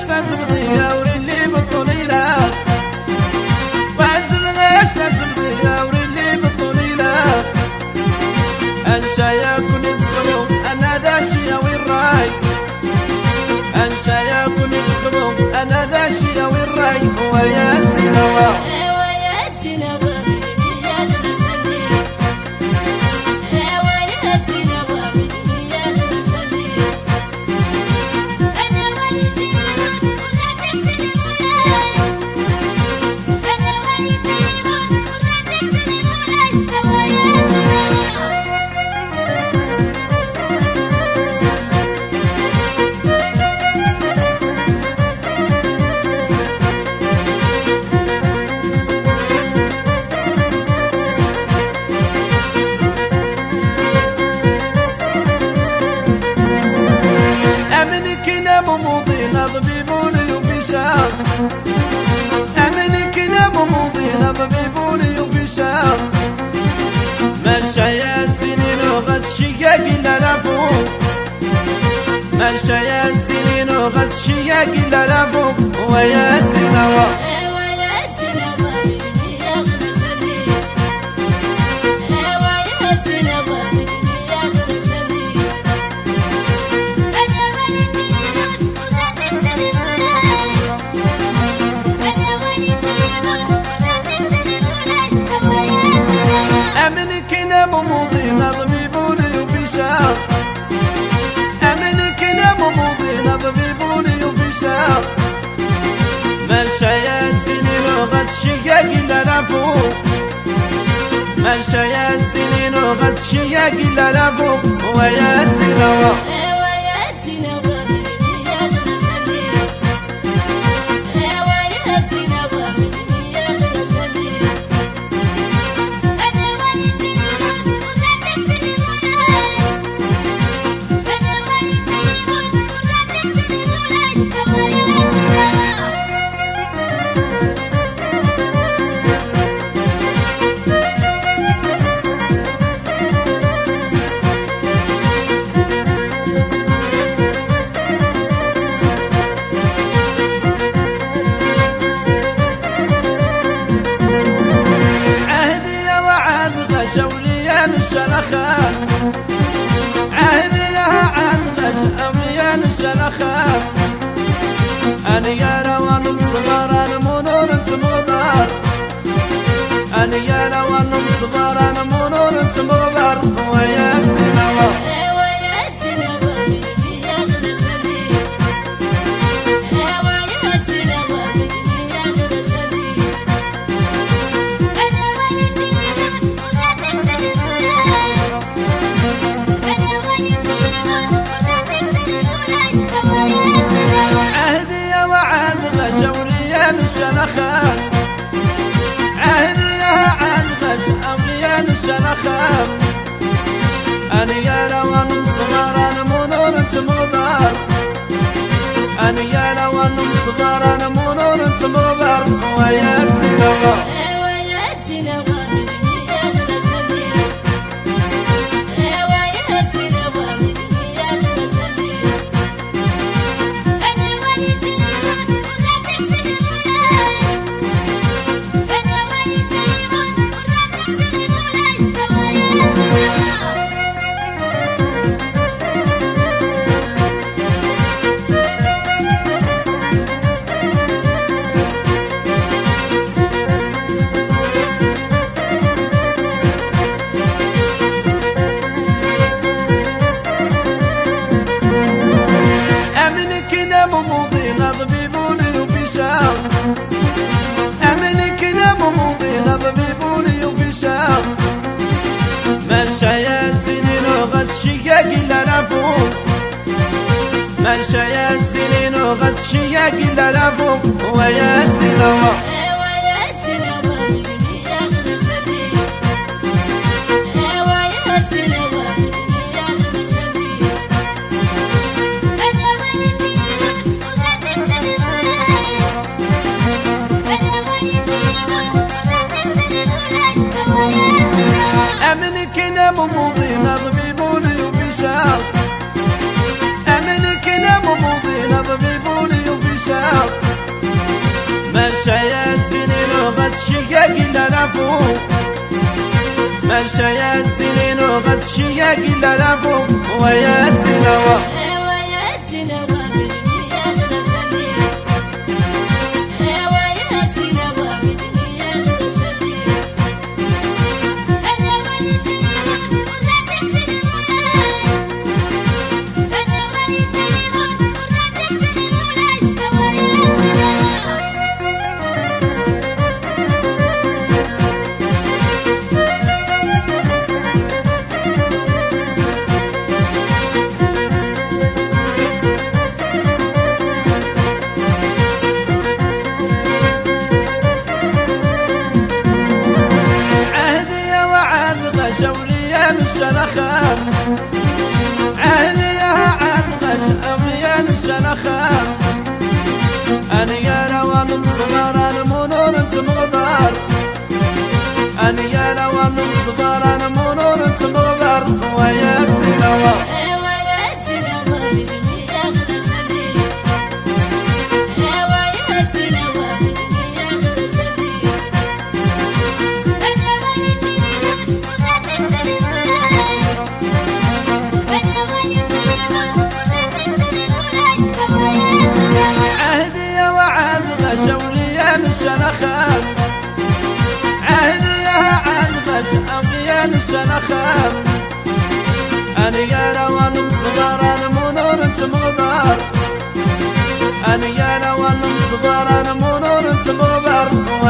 لازم ضياور اللي بالطليلة وعزمغاش لازم ضياور اللي بالطليلة أنسى يكون يصغروا أنا ذا شي وين راي أنسى يكون يصغروا أنا ذا شي وين راي ويا سينوا مضينا ضبيبولي وبيشاق أمني كنا مضينا ضبيبولي وبيشاق مشى يا سنين وغسشيا كلا لابوك مشى يا سنين وغسشيا كلا لابوك ويا سنوا مضينا ضبيبولي وبيشاق أمني كنا مضينا ضبيبولي وبيشاق مشى يا سنين وغسشيا كلا لابوك مشى يا سنين وغسشيا كلا لابوك ويا سنوا شوليان الشلخة عهديها عن غش أميان الشلخة أنا يا روان صغار أنا منور تمغدار أنا يا روان صغار أنا منور تمغدار ويا سنوا شوليان الشلخة عهديها عن غش أميان الشلخة أنا يا روان صغار أنا منور تمغدار أنا يا روان صغار أنا منور تمغدار ويا سنوا مضينا ضبيبولي وبيشاق أمني كنا مضينا ضبيبولي وبيشاق مشى يا سنين وغسشيا كلا لابوك مشى يا سنين وغسشيا كلا لابوك ويا سنوا أمني كنا مضينا ضبيبولي وبيشاق أمني كنا مضينا ضبيبولي وبيشاق تشاق مشى يا سنين وغسكي قيل لفو مشى يا سنين وغسكي قيل لفو ويا سنوا شوليان الشنخام عهديها عدغش أوليان الشنخام أنا يا روان صغار أنا منور أنت مغبار أنا يا روان صغار أنا منور أنت مغبار ويا سنوا شوليان الشنخام عهديها عنغش أوليان الشنخام أنا يا روان صغار أنا منور أنت مغبار أنا يا روان صغار أنا منور أنت مغبار